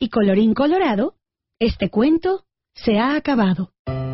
Y colorín colorado, este cuento se ha acabado.